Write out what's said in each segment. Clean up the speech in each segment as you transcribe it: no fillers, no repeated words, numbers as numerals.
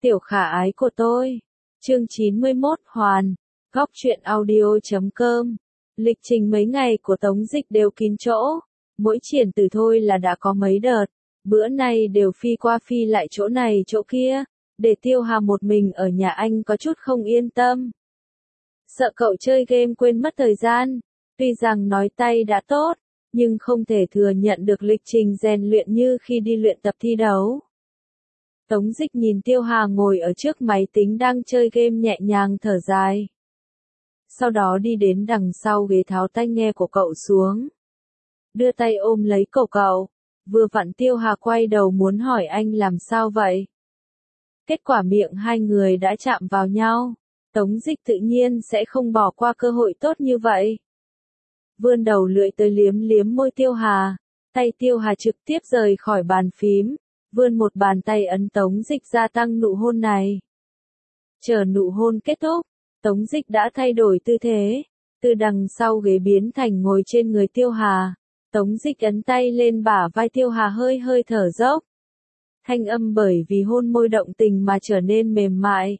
Tiểu khả ái của tôi. Chương 91 Hoàn. Góc truyện audio.com. Lịch trình mấy ngày của Tống Dịch đều kín chỗ. Mỗi triển từ thôi là đã có mấy đợt. Bữa nay đều phi qua phi lại chỗ này chỗ kia. Để Tiêu Hà một mình ở nhà anh có chút không yên tâm. Sợ cậu chơi game quên mất thời gian. Tuy rằng nói tay đã tốt, nhưng không thể thừa nhận được lịch trình rèn luyện như khi đi luyện tập thi đấu. Tống Dịch nhìn Tiêu Hà ngồi ở trước máy tính đang chơi game nhẹ nhàng thở dài. Sau đó đi đến đằng sau ghế tháo tai nghe của cậu xuống. Đưa tay ôm lấy cổ cậu. Vừa vặn Tiêu Hà quay đầu muốn hỏi anh làm sao vậy. Kết quả miệng hai người đã chạm vào nhau. Tống Dịch tự nhiên sẽ không bỏ qua cơ hội tốt như vậy. Vươn đầu lưỡi tới liếm liếm môi Tiêu Hà. Tay Tiêu Hà trực tiếp rời khỏi bàn phím. Vươn một bàn tay ấn Tống Dịch gia tăng nụ hôn này. Chờ nụ hôn kết thúc, Tống Dịch đã thay đổi tư thế. Từ đằng sau ghế biến thành ngồi trên người Tiêu Hà. Tống Dịch ấn tay lên bả vai Tiêu Hà hơi hơi thở dốc. Thanh âm bởi vì hôn môi động tình mà trở nên mềm mại.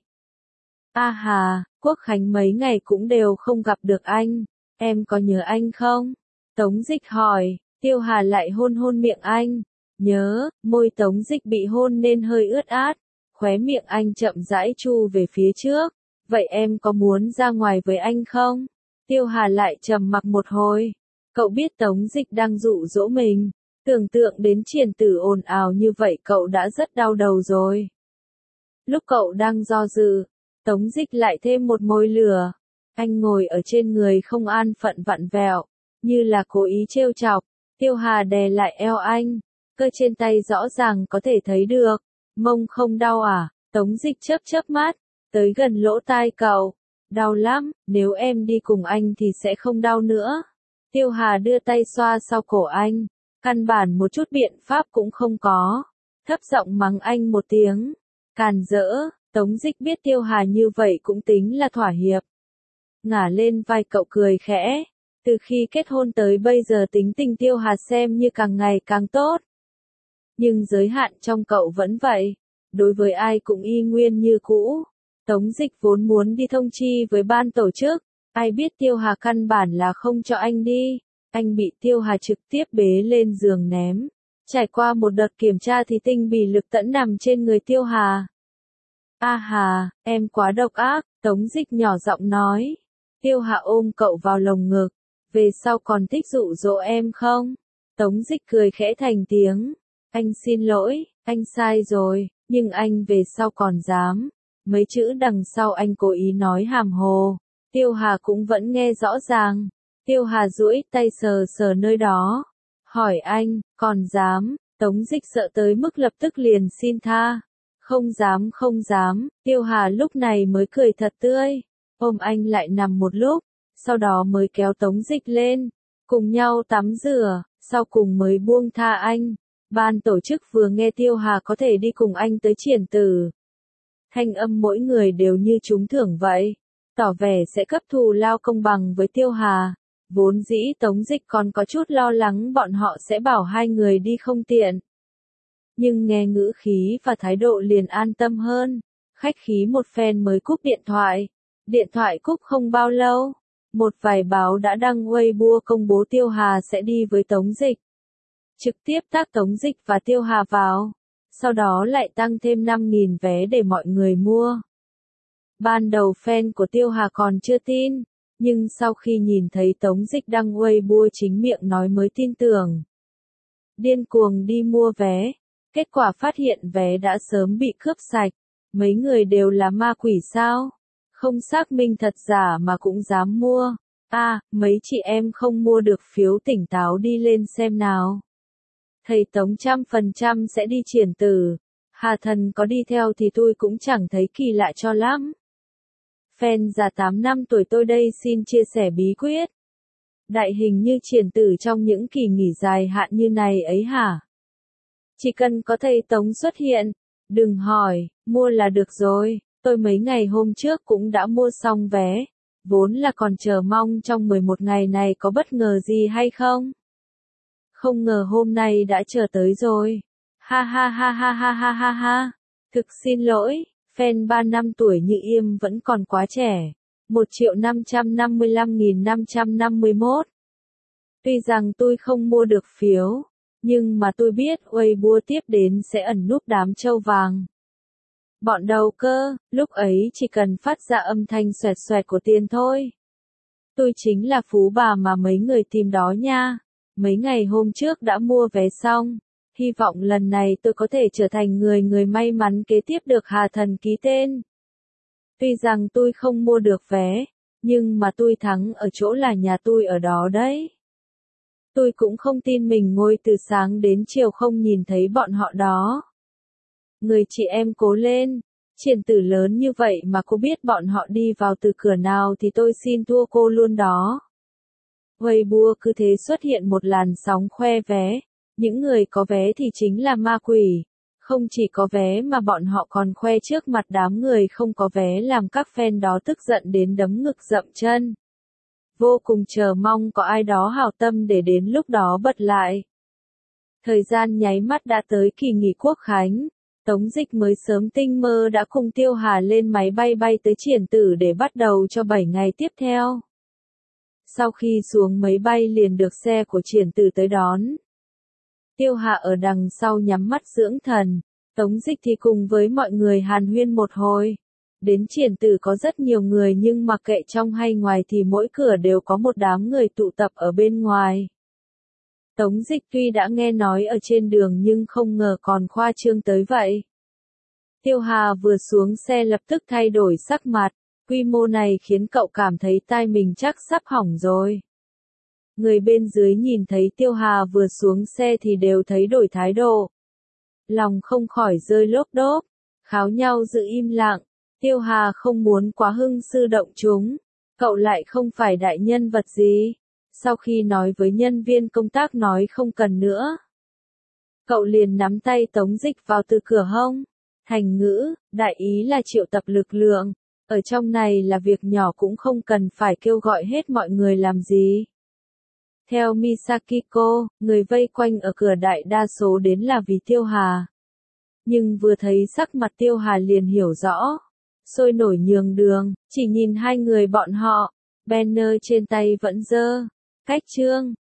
A Hà, Quốc Khánh mấy ngày cũng đều không gặp được anh. Em có nhớ anh không? Tống Dịch hỏi. Tiêu Hà lại hôn hôn miệng anh. Nhớ, môi Tống Dịch bị hôn nên hơi ướt át. Khóe miệng anh chậm rãi chu về phía trước. Vậy em có muốn ra ngoài với anh không? Tiêu Hà lại trầm mặc một hồi. Cậu biết Tống Dịch đang dụ dỗ mình. Tưởng tượng đến Triển Tử ồn ào như vậy cậu đã rất đau đầu rồi. Lúc cậu đang do dự, Tống Dịch lại thêm một mồi lửa. Anh ngồi ở trên người không an phận vặn vẹo, như là cố ý trêu chọc. Tiêu Hà đè lại eo anh. Cơ trên tay rõ ràng có thể thấy được. Mông không đau à? Tống Dịch chớp chớp mắt, tới gần lỗ tai cậu. Đau lắm, nếu em đi cùng anh thì sẽ không đau nữa. Tiêu Hà đưa tay xoa sau cổ anh. Căn bản một chút biện pháp cũng không có. Thấp giọng mắng anh một tiếng. Càn rỡ, Tống Dịch biết Tiêu Hà như vậy cũng tính là thỏa hiệp. Ngả lên vai cậu cười khẽ. Từ khi kết hôn tới bây giờ tính tình Tiêu Hà xem như càng ngày càng tốt. Nhưng giới hạn trong cậu vẫn vậy. Đối với ai cũng y nguyên như cũ. Tống Dịch vốn muốn đi thông chi với ban tổ chức. Ai biết Tiêu Hà căn bản là không cho anh đi. Anh bị Tiêu Hà trực tiếp bế lên giường ném. Trải qua một đợt kiểm tra thì tinh bì lực tẫn nằm trên người Tiêu Hà. A Hà, em quá độc ác, Tống Dịch nhỏ giọng nói. Tiêu Hà ôm cậu vào lồng ngực. Về sau còn thích dụ dỗ em không? Tống Dịch cười khẽ thành tiếng. Anh xin lỗi, anh sai rồi, nhưng anh về sau còn dám. Mấy chữ đằng sau anh cố ý nói hàm hồ. Tiêu Hà cũng vẫn nghe rõ ràng. Tiêu Hà duỗi tay sờ sờ nơi đó. Hỏi anh, còn dám? Tống Dịch sợ tới mức lập tức liền xin tha. Không dám không dám. Tiêu Hà lúc này mới cười thật tươi. Ôm anh lại nằm một lúc. Sau đó mới kéo Tống Dịch lên. Cùng nhau tắm rửa. Sau cùng mới buông tha anh. Ban tổ chức vừa nghe Tiêu Hà có thể đi cùng anh tới Triển Tử. Thanh âm mỗi người đều như trúng thưởng vậy. Tỏ vẻ sẽ cấp thù lao công bằng với Tiêu Hà. Vốn dĩ Tống Dịch còn có chút lo lắng bọn họ sẽ bảo hai người đi không tiện. Nhưng nghe ngữ khí và thái độ liền an tâm hơn. Khách khí một phen mới cúp điện thoại. Điện thoại cúp không bao lâu. Một vài báo đã đăng Weibo công bố Tiêu Hà sẽ đi với Tống Dịch. Trực tiếp tác Tống Dịch và Tiêu Hà vào. Sau đó lại tăng thêm 5.000 vé để mọi người mua. Ban đầu fan của Tiêu Hà còn chưa tin. Nhưng sau khi nhìn thấy Tống Dịch đăng Weibo chính miệng nói mới tin tưởng. Điên cuồng đi mua vé. Kết quả phát hiện vé đã sớm bị cướp sạch. Mấy người đều là ma quỷ sao? Không xác minh thật giả mà cũng dám mua. Mấy chị em không mua được phiếu tỉnh táo đi lên xem nào. Thầy Tống 100% sẽ đi Triển Tử. Hà Thần có đi theo thì tôi cũng chẳng thấy kỳ lạ cho lắm. Fan già 8 năm tuổi tôi đây xin chia sẻ bí quyết. Đại hình như Triển Tử trong những kỳ nghỉ dài hạn như này ấy hả? Chỉ cần có thầy Tống xuất hiện, đừng hỏi, mua là được rồi. Tôi mấy ngày hôm trước cũng đã mua xong vé. Vốn là còn chờ mong trong 11 ngày này có bất ngờ gì hay không? Không ngờ hôm nay đã chờ tới rồi. Ha ha ha ha ha ha ha ha. Thực xin lỗi, Fan 3 năm tuổi như Yêm vẫn còn quá trẻ. 1.555.551. Tuy rằng tôi không mua được phiếu, nhưng mà tôi biết Weibo tiếp đến sẽ ẩn núp đám trâu vàng. Bọn đầu cơ, lúc ấy chỉ cần phát ra âm thanh xoẹt xoẹt của tiền thôi. Tôi chính là phú bà mà mấy người tìm đó nha. Mấy ngày hôm trước đã mua vé xong. Hy vọng lần này tôi có thể trở thành người may mắn kế tiếp được Hà Thần ký tên. Tuy rằng tôi không mua được vé, nhưng mà tôi thắng ở chỗ là nhà tôi ở đó đấy. Tôi cũng không tin mình ngồi từ sáng đến chiều không nhìn thấy bọn họ đó. Người chị em cố lên, triển tử lớn như vậy mà cô biết bọn họ đi vào từ cửa nào thì tôi xin thua cô luôn đó. Weibo cứ thế xuất hiện một làn sóng khoe vé, những người có vé thì chính là ma quỷ. Không chỉ có vé mà bọn họ còn khoe trước mặt đám người không có vé làm các fan đó tức giận đến đấm ngực dậm chân. Vô cùng chờ mong có ai đó hảo tâm để đến lúc đó bật lại. Thời gian nháy mắt đã tới kỳ nghỉ Quốc khánh. Tống Dịch mới sớm tinh mơ đã cùng Tiêu Hà lên máy bay bay tới Triển Tử để bắt đầu cho 7 ngày tiếp theo. Sau khi xuống máy bay liền được xe của Triển Tử tới đón. Tiêu Hà ở đằng sau nhắm mắt dưỡng thần, Tống Dịch thì cùng với mọi người hàn huyên một hồi. Đến Triển Tử có rất nhiều người nhưng mặc kệ trong hay ngoài thì mỗi cửa đều có một đám người tụ tập ở bên ngoài. Tống Dịch tuy đã nghe nói ở trên đường nhưng không ngờ còn khoa trương tới vậy. Tiêu Hà vừa xuống xe lập tức thay đổi sắc mặt, quy mô này khiến cậu cảm thấy tai mình chắc sắp hỏng rồi. Người bên dưới nhìn thấy Tiêu Hà vừa xuống xe thì đều thấy đổi thái độ. Lòng không khỏi rơi lốp đốp, kháo nhau giữ im lặng. Tiêu Hà không muốn quá hưng sư động chúng, cậu lại không phải đại nhân vật gì. Sau khi nói với nhân viên công tác nói không cần nữa, cậu liền nắm tay Tống Dịch vào từ cửa hông. Thành ngữ, đại ý là triệu tập lực lượng, ở trong này là việc nhỏ cũng không cần phải kêu gọi hết mọi người làm gì. Theo Misakiko, người vây quanh ở cửa đại đa số đến là vì Tiêu Hà. Nhưng vừa thấy sắc mặt Tiêu Hà liền hiểu rõ. Sôi nổi nhường đường, chỉ nhìn hai người bọn họ, banner trên tay vẫn dơ. Cách chương